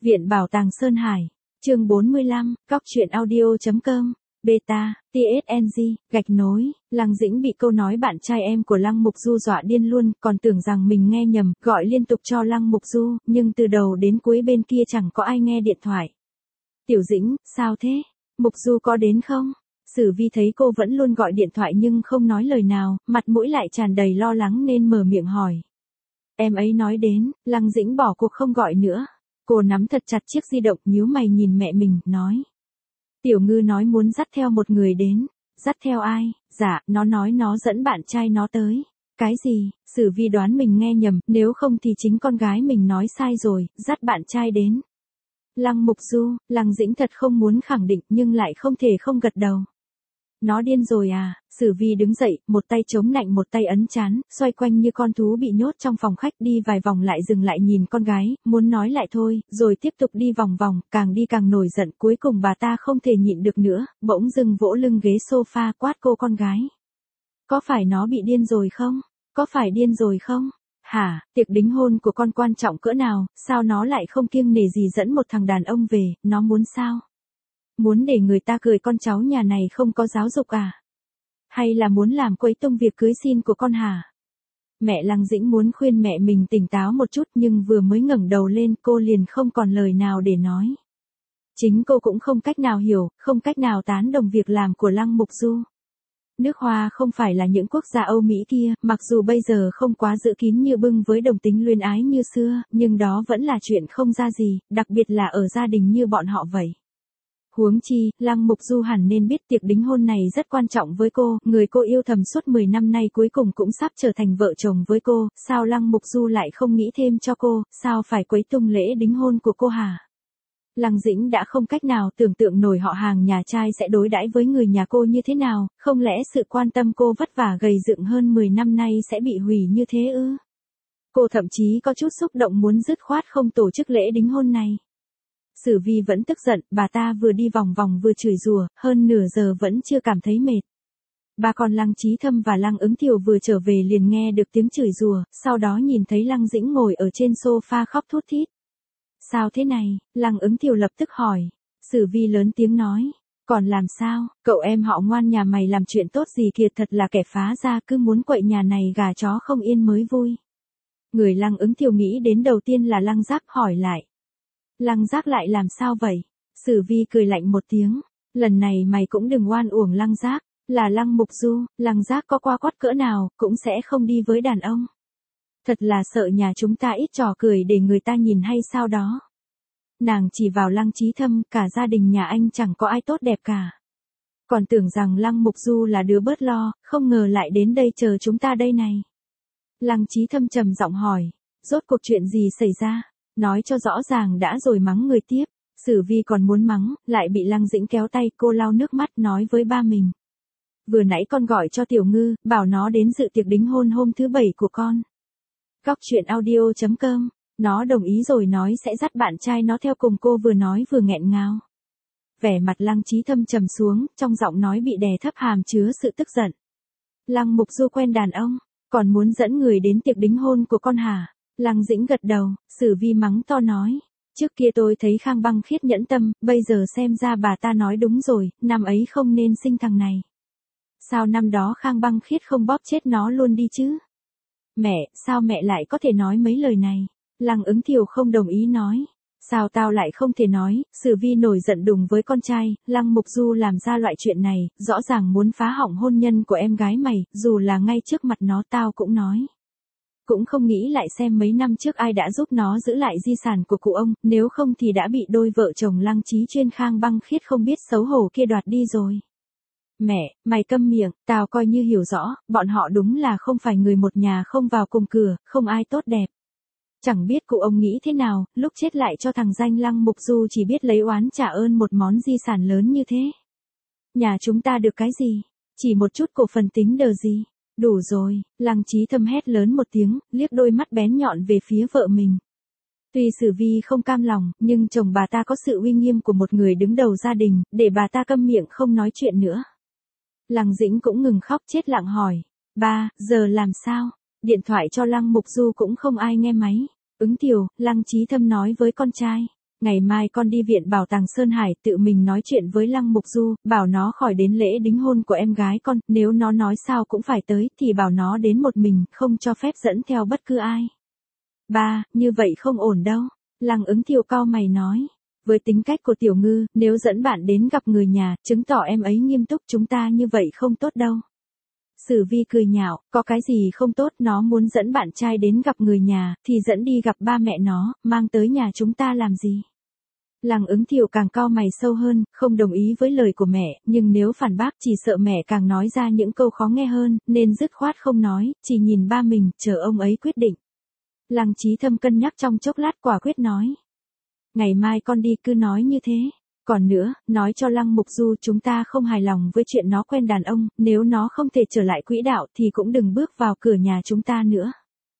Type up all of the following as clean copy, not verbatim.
Viện Bảo tàng Sơn Hải. Chương 45, Cóc truyện audio.com. Beta, TSNG, gạch nối, Lăng Dĩnh bị câu nói bạn trai em của Lăng Mục Du dọa điên luôn, còn tưởng rằng mình nghe nhầm, gọi liên tục cho Lăng Mục Du, nhưng từ đầu đến cuối bên kia chẳng có ai nghe điện thoại. Tiểu Dĩnh, sao thế? Mục Du có đến không? Sử Vi thấy cô vẫn luôn gọi điện thoại nhưng không nói lời nào, mặt mũi lại tràn đầy lo lắng nên mở miệng hỏi. Em ấy nói đến, Lăng Dĩnh bỏ cuộc không gọi nữa. Cô nắm thật chặt chiếc di động, nhíu mày nhìn mẹ mình, nói. Tiểu Ngư nói muốn dắt theo một người đến. Dắt theo ai? Dạ, nó nói nó dẫn bạn trai nó tới. Cái gì? Sử Vi đoán mình nghe nhầm, nếu không thì chính con gái mình nói sai rồi, dắt bạn trai đến. Lăng Mục Du, Lăng Dĩnh thật không muốn khẳng định nhưng lại không thể không gật đầu. Nó điên rồi à? Sử Vi đứng dậy, một tay chống nạnh một tay ấn trán, xoay quanh như con thú bị nhốt trong phòng khách, đi vài vòng lại dừng lại nhìn con gái, muốn nói lại thôi, rồi tiếp tục đi vòng vòng, càng đi càng nổi giận, cuối cùng bà ta không thể nhịn được nữa, bỗng dưng vỗ lưng ghế sofa quát cô con gái. Có phải nó bị điên rồi không? Có phải điên rồi không? Hả, tiệc đính hôn của con quan trọng cỡ nào, sao nó lại không kiêng nể gì dẫn một thằng đàn ông về, nó muốn sao? Muốn để người ta cười con cháu nhà này không có giáo dục à? Hay là muốn làm quấy tung việc cưới xin của con hả? Mẹ Lăng Dĩnh muốn khuyên mẹ mình tỉnh táo một chút nhưng vừa mới ngẩng đầu lên cô liền không còn lời nào để nói. Chính cô cũng không cách nào hiểu, không cách nào tán đồng việc làm của Lăng Mục Du. Nước Hoa không phải là những quốc gia Âu Mỹ kia, mặc dù bây giờ không quá giữ kín như bưng với đồng tính luyến ái như xưa, nhưng đó vẫn là chuyện không ra gì, đặc biệt là ở gia đình như bọn họ vậy. Huống chi, Lăng Mục Du hẳn nên biết tiệc đính hôn này rất quan trọng với cô, người cô yêu thầm suốt 10 năm nay cuối cùng cũng sắp trở thành vợ chồng với cô, sao Lăng Mục Du lại không nghĩ thêm cho cô, sao phải quấy tung lễ đính hôn của cô hả? Lăng Dĩnh đã không cách nào tưởng tượng nổi họ hàng nhà trai sẽ đối đãi với người nhà cô như thế nào, không lẽ sự quan tâm cô vất vả gầy dựng hơn 10 năm nay sẽ bị hủy như thế ư? Cô thậm chí có chút xúc động muốn dứt khoát không tổ chức lễ đính hôn này. Sử Vi vẫn tức giận, bà ta vừa đi vòng vòng vừa chửi rủa, hơn nửa giờ vẫn chưa cảm thấy mệt. Ba con Lăng Chí Thâm và Lăng Ứng Thiều vừa trở về liền nghe được tiếng chửi rủa, sau đó nhìn thấy Lăng Dĩnh ngồi ở trên sofa khóc thút thít. Sao thế này? Lăng Ứng Thiều lập tức hỏi. Sử Vi lớn tiếng nói. Còn làm sao? Cậu em họ ngoan nhà mày làm chuyện tốt gì kìa, thật là kẻ phá gia, cứ muốn quậy nhà này gà chó không yên mới vui. Người Lăng Ứng Thiều nghĩ đến đầu tiên là Lăng Giác, hỏi lại. Lăng Giác lại làm sao vậy? Sử Vi cười lạnh một tiếng. Lần này mày cũng đừng oan uổng Lăng Giác. Là Lăng Mục Du, Lăng Giác có qua quắt cỡ nào, cũng sẽ không đi với đàn ông. Thật là sợ nhà chúng ta ít trò cười để người ta nhìn hay sao đó. Nàng chỉ vào Lăng Chí Thâm, cả gia đình nhà anh chẳng có ai tốt đẹp cả. Còn tưởng rằng Lăng Mục Du là đứa bớt lo, không ngờ lại đến đây chờ chúng ta đây này. Lăng Chí Thâm trầm giọng hỏi, rốt cuộc chuyện gì xảy ra? Nói cho rõ ràng đã rồi mắng người tiếp. Sử Vi còn muốn mắng, lại bị Lăng Dĩnh kéo tay, cô lau nước mắt nói với ba mình. Vừa nãy con gọi cho Tiểu Ngư, bảo nó đến dự tiệc đính hôn hôm thứ 7 của con. Cóc truyện audio.com, nó đồng ý rồi nói sẽ dắt bạn trai nó theo cùng, cô vừa nói vừa nghẹn ngào. Vẻ mặt Lăng Chí Thâm trầm xuống, trong giọng nói bị đè thấp hàm chứa sự tức giận. Lăng Mục Du quen đàn ông, còn muốn dẫn người đến tiệc đính hôn của con hả? Lăng Dĩnh gật đầu, Sử Vi mắng to nói. Trước kia tôi thấy Khang Băng Khiết nhẫn tâm, bây giờ xem ra bà ta nói đúng rồi, năm ấy không nên sinh thằng này. Sao năm đó Khang Băng Khiết không bóp chết nó luôn đi chứ? Mẹ, sao mẹ lại có thể nói mấy lời này? Lăng Ứng Thiều không đồng ý nói. Sao tao lại không thể nói? Sử Vi nổi giận đùng với con trai, Lăng Mục Du làm ra loại chuyện này, rõ ràng muốn phá hỏng hôn nhân của em gái mày, dù là ngay trước mặt nó tao cũng nói. Cũng không nghĩ lại xem mấy năm trước ai đã giúp nó giữ lại di sản của cụ ông, nếu không thì đã bị đôi vợ chồng Lăng Chí Chuyên Khang Băng Khiết không biết xấu hổ kia đoạt đi rồi. Mẹ, mày câm miệng, tao coi như hiểu rõ, bọn họ đúng là không phải người một nhà không vào cùng cửa, không ai tốt đẹp. Chẳng biết cụ ông nghĩ thế nào, lúc chết lại cho thằng danh Lăng Mục Du chỉ biết lấy oán trả ơn một món di sản lớn như thế. Nhà chúng ta được cái gì? Chỉ một chút cổ phần tính đờ gì? Đủ rồi, Lăng Chí Thâm hét lớn một tiếng, liếc đôi mắt bén nhọn về phía vợ mình. Tuy Sử Vi không cam lòng, nhưng chồng bà ta có sự uy nghiêm của một người đứng đầu gia đình, để bà ta câm miệng không nói chuyện nữa. Lăng Dĩnh cũng ngừng khóc, chết lặng hỏi. Ba, giờ làm sao? Điện thoại cho Lăng Mục Du cũng không ai nghe máy. Ứng Thiều, Lăng Chí Thâm nói với con trai. Ngày mai con đi viện bảo tàng Sơn Hải tự mình nói chuyện với Lăng Mục Du, bảo nó khỏi đến lễ đính hôn của em gái con, nếu nó nói sao cũng phải tới thì bảo nó đến một mình, không cho phép dẫn theo bất cứ ai. Ba, như vậy không ổn đâu. Lăng Ứng Thiều cau mày nói. Với tính cách của Tiểu Ngư, nếu dẫn bạn đến gặp người nhà, chứng tỏ em ấy nghiêm túc, chúng ta như vậy không tốt đâu. Sử Vi cười nhạo, có cái gì không tốt, nó muốn dẫn bạn trai đến gặp người nhà, thì dẫn đi gặp ba mẹ nó, mang tới nhà chúng ta làm gì. Lăng Ứng Thiều càng cau mày sâu hơn, không đồng ý với lời của mẹ, nhưng nếu phản bác chỉ sợ mẹ càng nói ra những câu khó nghe hơn, nên dứt khoát không nói, chỉ nhìn ba mình, chờ ông ấy quyết định. Lăng Chí Thâm cân nhắc trong chốc lát quả quyết nói. Ngày mai con đi cứ nói như thế. Còn nữa, nói cho Lăng Mục Du chúng ta không hài lòng với chuyện nó quen đàn ông, nếu nó không thể trở lại quỹ đạo thì cũng đừng bước vào cửa nhà chúng ta nữa.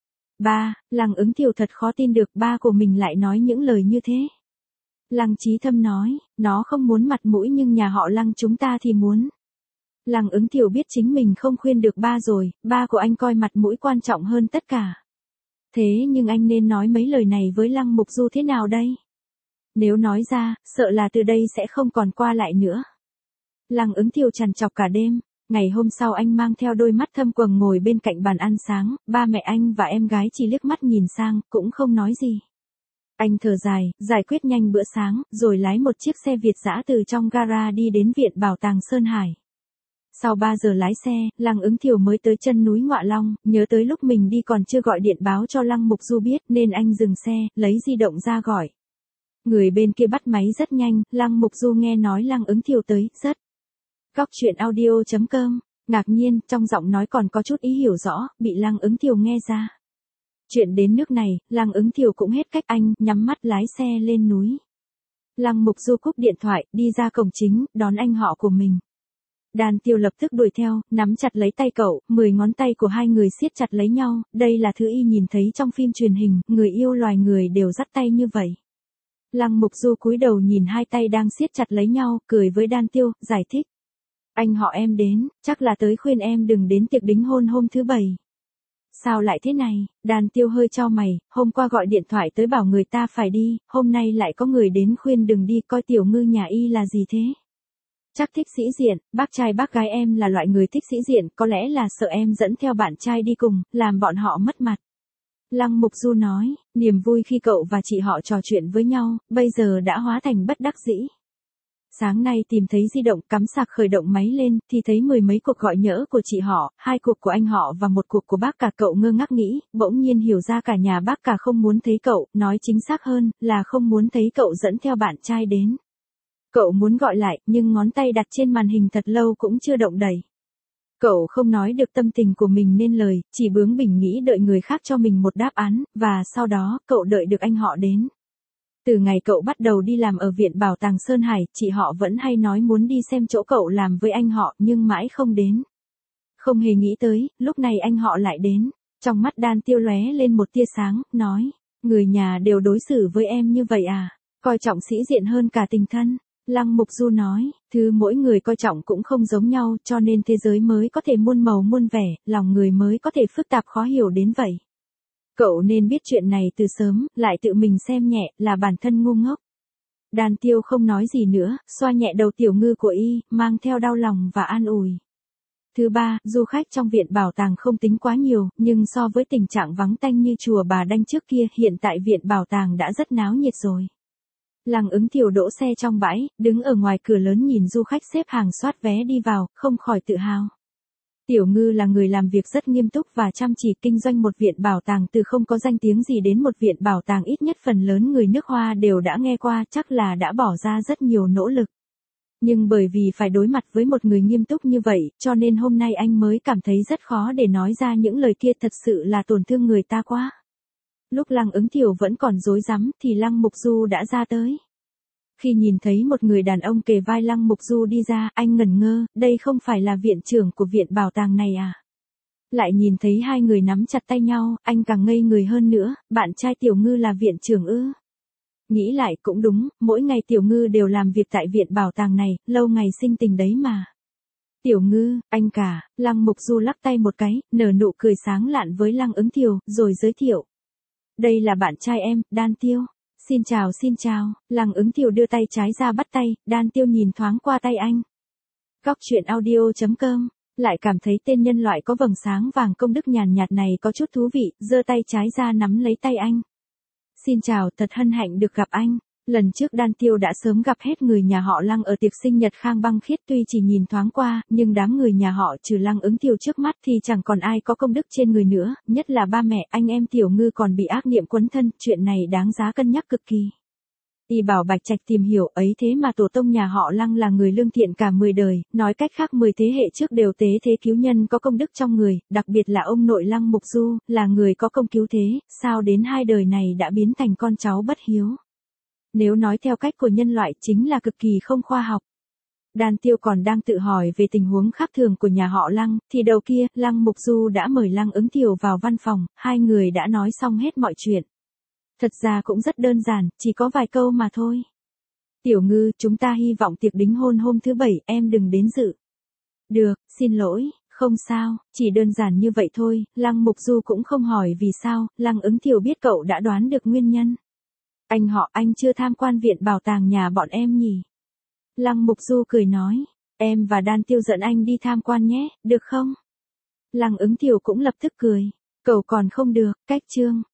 Ba, Lăng Ứng Thiều thật khó tin được ba của mình lại nói những lời như thế. Lăng Chí Thâm nói, nó không muốn mặt mũi nhưng nhà họ Lăng chúng ta thì muốn. Lăng Ứng Thiều biết chính mình không khuyên được ba rồi, ba của anh coi mặt mũi quan trọng hơn tất cả. Thế nhưng anh nên nói mấy lời này với Lăng Mục Du thế nào đây? Nếu nói ra, sợ là từ đây sẽ không còn qua lại nữa. Lăng Ứng Thiều trằn trọc cả đêm, ngày hôm sau anh mang theo đôi mắt thâm quầng ngồi bên cạnh bàn ăn sáng, ba mẹ anh và em gái chỉ liếc mắt nhìn sang, cũng không nói gì. Anh thở dài, giải quyết nhanh bữa sáng, rồi lái một chiếc xe Việt dã từ trong gara đi đến viện bảo tàng Sơn Hải. Sau 3 giờ lái xe, Lăng Ứng Thiều mới tới chân núi Ngọa Long, nhớ tới lúc mình đi còn chưa gọi điện báo cho Lăng Mục Du biết nên anh dừng xe, lấy di động ra gọi. Người bên kia bắt máy rất nhanh, Lăng Mục Du nghe nói Lăng Ứng Thiều tới, rất. Góc chuyện audio.com, ngạc nhiên, trong giọng nói còn có chút ý hiểu rõ, bị Lăng Ứng Thiều nghe ra. Chuyện đến nước này, Lăng Ứng Thiều cũng hết cách anh, nhắm mắt lái xe lên núi. Lăng Mục Du cúp điện thoại, đi ra cổng chính, đón anh họ của mình. Đan Tiêu lập tức đuổi theo, nắm chặt lấy tay cậu, 10 ngón tay của hai người siết chặt lấy nhau, đây là thứ y nhìn thấy trong phim truyền hình, người yêu loài người đều dắt tay như vậy. Lăng Mục Du cúi đầu nhìn hai tay đang siết chặt lấy nhau, cười với Đan Tiêu, giải thích. Anh họ em đến, chắc là tới khuyên em đừng đến tiệc đính hôn hôm thứ Bảy. Sao lại thế này? Đan Tiêu hơi chau mày, hôm qua gọi điện thoại tới bảo người ta phải đi, hôm nay lại có người đến khuyên đừng đi, coi Tiểu Ngư nhà y là gì thế? Chắc thích sĩ diện, bác trai bác gái em là loại người thích sĩ diện, có lẽ là sợ em dẫn theo bạn trai đi cùng, làm bọn họ mất mặt. Lăng Mục Du nói, niềm vui khi cậu và chị họ trò chuyện với nhau, bây giờ đã hóa thành bất đắc dĩ. Sáng nay tìm thấy di động cắm sạc khởi động máy lên, thì thấy 10 mấy cuộc gọi nhỡ của chị họ, 2 cuộc của anh họ và 1 cuộc của bác cả. Cậu ngơ ngác nghĩ, bỗng nhiên hiểu ra cả nhà bác cả không muốn thấy cậu, nói chính xác hơn, là không muốn thấy cậu dẫn theo bạn trai đến. Cậu muốn gọi lại, nhưng ngón tay đặt trên màn hình thật lâu cũng chưa động đẩy. Cậu không nói được tâm tình của mình nên lời, chỉ bướng bỉnh nghĩ đợi người khác cho mình một đáp án, và sau đó, cậu đợi được anh họ đến. Từ ngày cậu bắt đầu đi làm ở viện bảo tàng Sơn Hải, chị họ vẫn hay nói muốn đi xem chỗ cậu làm với anh họ, nhưng mãi không đến. Không hề nghĩ tới, lúc này anh họ lại đến. Trong mắt Đan Tiêu lóe lên một tia sáng, nói, người nhà đều đối xử với em như vậy à, coi trọng sĩ diện hơn cả tình thân. Lăng Mục Du nói, thứ mỗi người coi trọng cũng không giống nhau, cho nên thế giới mới có thể muôn màu muôn vẻ, lòng người mới có thể phức tạp khó hiểu đến vậy. Cậu nên biết chuyện này từ sớm, lại tự mình xem nhẹ, là bản thân ngu ngốc. Đan Tiêu không nói gì nữa, xoa nhẹ đầu Tiểu Ngư của y, mang theo đau lòng và an ủi. Thứ ba, du khách trong viện bảo tàng không tính quá nhiều, nhưng so với tình trạng vắng tanh như chùa Bà Đanh trước kia, hiện tại viện bảo tàng đã rất náo nhiệt rồi. Lăng Ứng Thiều đỗ xe trong bãi, đứng ở ngoài cửa lớn nhìn du khách xếp hàng soát vé đi vào, không khỏi tự hào. Tiểu Ngư là người làm việc rất nghiêm túc và chăm chỉ, kinh doanh một viện bảo tàng từ không có danh tiếng gì đến một viện bảo tàng ít nhất phần lớn người nước Hoa đều đã nghe qua, chắc là đã bỏ ra rất nhiều nỗ lực. Nhưng bởi vì phải đối mặt với một người nghiêm túc như vậy, cho nên hôm nay anh mới cảm thấy rất khó để nói ra những lời kia, thật sự là tổn thương người ta quá. Lúc Lăng Ứng Thiều vẫn còn rối rắm thì Lăng Mục Du đã ra tới. Khi nhìn thấy một người đàn ông kề vai Lăng Mục Du đi ra, anh ngẩn ngơ, đây không phải là viện trưởng của viện bảo tàng này à? Lại nhìn thấy hai người nắm chặt tay nhau, anh càng ngây người hơn nữa, bạn trai Tiểu Ngư là viện trưởng ư? Nghĩ lại cũng đúng, mỗi ngày Tiểu Ngư đều làm việc tại viện bảo tàng này, lâu ngày sinh tình đấy mà. Tiểu Ngư, anh cả, Lăng Mục Du lắc tay một cái, nở nụ cười sáng lạn với Lăng Ứng Thiều, rồi giới thiệu. Đây là bạn trai em, Đan Tiêu. Xin chào, Lăng Ứng Thiều đưa tay trái ra bắt tay, Đan Tiêu nhìn thoáng qua tay anh. Cóc truyện audio.com, lại cảm thấy tên nhân loại có vầng sáng vàng công đức nhàn nhạt này có chút thú vị, giơ tay trái ra nắm lấy tay anh. Xin chào, thật hân hạnh được gặp anh. Lần trước Đan Tiêu đã sớm gặp hết người nhà họ Lăng ở tiệc sinh nhật Khang Băng Khiết, tuy chỉ nhìn thoáng qua, nhưng đám người nhà họ trừ Lăng Ứng Thiều trước mắt thì chẳng còn ai có công đức trên người nữa, nhất là ba mẹ anh em Tiểu Ngư còn bị ác niệm quấn thân, chuyện này đáng giá cân nhắc cực kỳ. Y bảo Bạch Trạch tìm hiểu ấy thế mà tổ tông nhà họ Lăng là người lương thiện cả 10 đời, nói cách khác 10 thế hệ trước đều tế thế cứu nhân có công đức trong người, đặc biệt là ông nội Lăng Mục Du, là người có công cứu thế, sao đến 2 đời này đã biến thành con cháu bất hiếu. Nếu nói theo cách của nhân loại chính là cực kỳ không khoa học. Đan Tiêu còn đang tự hỏi về tình huống khác thường của nhà họ Lăng, thì đầu kia, Lăng Mục Du đã mời Lăng Ứng Thiều vào văn phòng, hai người đã nói xong hết mọi chuyện. Thật ra cũng rất đơn giản, chỉ có vài câu mà thôi. Tiểu Ngư, chúng ta hy vọng tiệc đính hôn hôm thứ 7, em đừng đến dự. Được, xin lỗi, không sao, chỉ đơn giản như vậy thôi, Lăng Mục Du cũng không hỏi vì sao, Lăng Ứng Thiều biết cậu đã đoán được nguyên nhân. Anh chưa tham quan viện bảo tàng nhà bọn em nhỉ? Lăng Mục Du cười nói, em và Đan Tiêu dẫn anh đi tham quan nhé, được không? Lăng Ứng Thiều cũng lập tức cười, cậu còn không được, cách chương.